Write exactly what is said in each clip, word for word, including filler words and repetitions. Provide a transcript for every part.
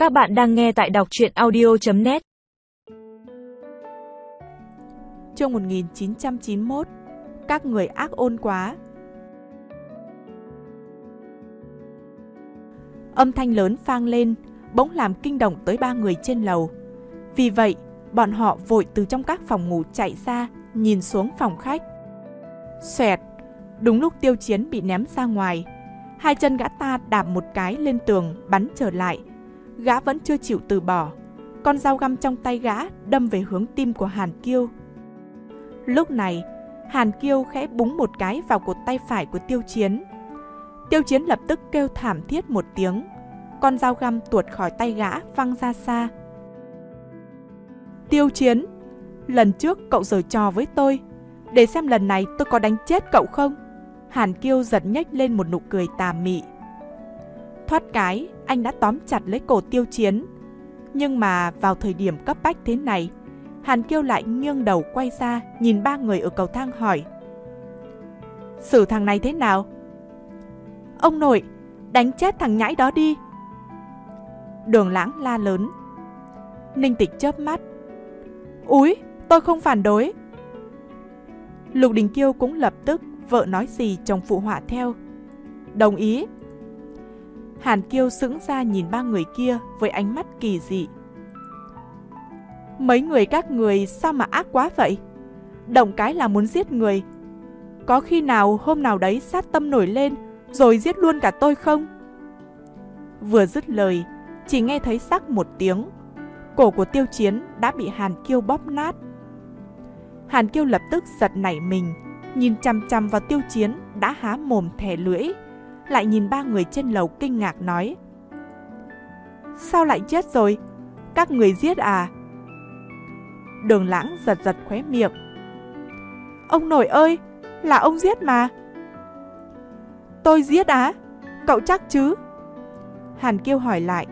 Các bạn đang nghe tại đọc truyện audio chấm net. Chương một nghìn chín trăm chín mươi mốt. Các người ác ôn quá. Âm thanh lớn vang lên, bỗng làm kinh động tới ba người trên lầu. Vì vậy, bọn họ vội từ trong các phòng ngủ chạy ra, nhìn xuống phòng khách. Xoẹt, đúng lúc Tiêu Chiến bị ném ra ngoài, hai chân gã ta đạp một cái lên tường, bắn trở lại. Gã vẫn chưa chịu từ bỏ, con dao găm trong tay gã đâm về hướng tim của Hàn Kiêu. Lúc này, Hàn Kiêu khẽ búng một cái vào cột tay phải của Tiêu Chiến. Tiêu Chiến lập tức kêu thảm thiết một tiếng, con dao găm tuột khỏi tay gã văng ra xa. Tiêu Chiến, lần trước cậu giở trò với tôi, để xem lần này tôi có đánh chết cậu không? Hàn Kiêu giật nhếch lên một nụ cười tà mị. Thoát cái, anh đã tóm chặt lấy cổ Tiêu Chiến. Nhưng mà vào thời điểm cấp bách thế này, Hàn Kiêu lại nghiêng đầu quay ra, nhìn ba người ở cầu thang hỏi: xử thằng này thế nào? Ông nội, đánh chết thằng nhãi đó đi. Đường Lãng la lớn. Ninh Tịch chớp mắt: úi, tôi không phản đối. Lục Đình Kiêu cũng lập tức, vợ nói gì chồng phụ họa theo: đồng ý. Hàn Kiêu sững ra nhìn ba người kia với ánh mắt kỳ dị. Mấy người các người sao mà ác quá vậy? Động cái là muốn giết người. Có khi nào hôm nào đấy sát tâm nổi lên rồi giết luôn cả tôi không? Vừa dứt lời, chỉ nghe thấy sắc một tiếng, cổ của Tiêu Chiến đã bị Hàn Kiêu bóp nát. Hàn Kiêu lập tức giật nảy mình, nhìn chằm chằm vào Tiêu Chiến đã há mồm thè lưỡi, lại nhìn ba người trên lầu kinh ngạc nói: sao lại chết rồi? Các người giết à? Đường Lãng giật giật khóe miệng: ông nội ơi, là ông giết mà. Tôi giết á? Cậu chắc chứ? Hàn Kiêu hỏi lại.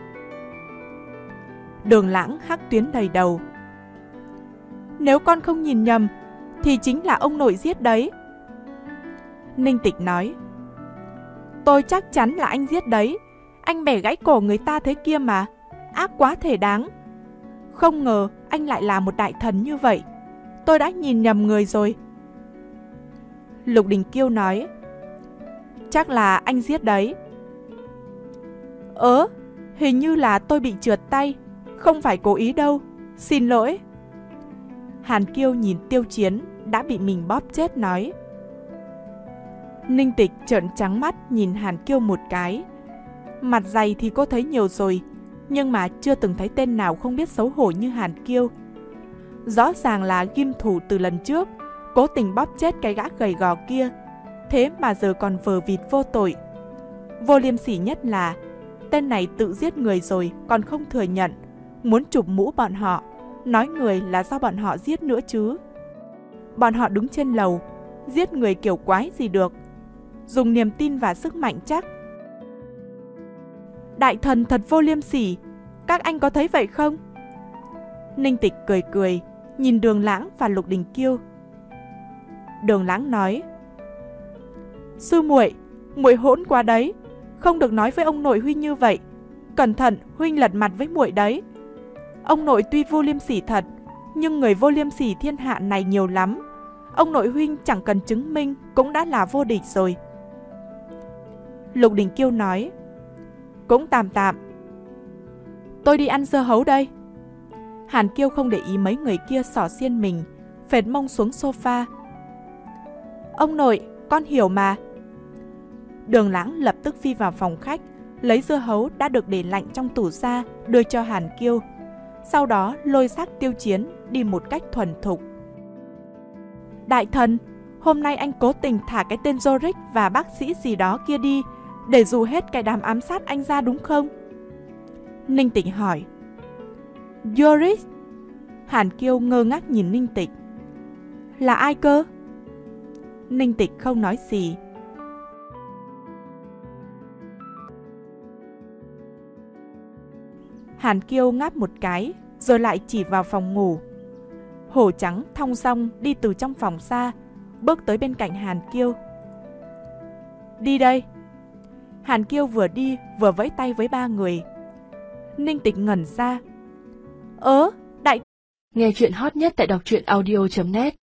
Đường Lãng hắc tuyến đầy đầu: nếu con không nhìn nhầm thì chính là ông nội giết đấy. Ninh Tịch nói: tôi chắc chắn là anh giết đấy. Anh bẻ gãy cổ người ta thế kia mà, ác quá thể đáng. Không ngờ anh lại là một đại thần như vậy. Tôi đã nhìn nhầm người rồi. Lục Đình Kiêu nói: chắc là anh giết đấy. Ớ, hình như là tôi bị trượt tay, không phải cố ý đâu, xin lỗi. Hàn Kiêu nhìn Tiêu Chiến đã bị mình bóp chết nói. Ninh Tịch trợn trắng mắt nhìn Hàn Kiêu một cái. Mặt dày thì cô thấy nhiều rồi, nhưng mà chưa từng thấy tên nào không biết xấu hổ như Hàn Kiêu. Rõ ràng là ghim thủ từ lần trước, cố tình bóp chết cái gã gầy gò kia, thế mà giờ còn vờ vịt vô tội. Vô liêm sỉ nhất là tên này tự giết người rồi còn không thừa nhận, muốn chụp mũ bọn họ, nói người là do bọn họ giết nữa chứ. Bọn họ đứng trên lầu, giết người kiểu quái gì được, dùng niềm tin và sức mạnh chắc. Đại thần thật vô liêm sỉ, các anh có thấy vậy không? Ninh Tịch cười cười, nhìn Đường Lãng và Lục Đình Kiêu. Đường Lãng nói: sư muội, muội hỗn quá đấy, không được nói với ông nội huynh như vậy, cẩn thận huynh lật mặt với muội đấy. Ông nội tuy vô liêm sỉ thật, nhưng người vô liêm sỉ thiên hạ này nhiều lắm. Ông nội huynh chẳng cần chứng minh cũng đã là vô địch rồi. Lục Đình Kiêu nói: cũng tạm tạm. Tôi đi ăn dưa hấu đây. Hàn Kiêu không để ý mấy người kia xỏ xiên mình, phệt mông xuống sofa. Ông nội, con hiểu mà. Đường Lãng lập tức phi vào phòng khách, lấy dưa hấu đã được để lạnh trong tủ ra, đưa cho Hàn Kiêu. Sau đó lôi xác Tiêu Chiến đi một cách thuần thục. Đại thần, hôm nay anh cố tình thả cái tên Yorick và bác sĩ gì đó kia đi, để dụ hết cái đám ám sát anh ra đúng không? Ninh Tịch hỏi. Yorick? Hàn Kiêu ngơ ngác nhìn Ninh Tịch. Là ai cơ? Ninh Tịch không nói gì. Hàn Kiêu ngáp một cái, rồi lại chỉ vào phòng ngủ. Hổ Trắng thong dong đi từ trong phòng ra, bước tới bên cạnh Hàn Kiêu. Đi đây. Hàn Kiêu vừa đi vừa vẫy tay với ba người. Ninh Tịch ngẩn ra. Ớ, đại... Nghe chuyện hot nhất tại đọc truyện audio chấm net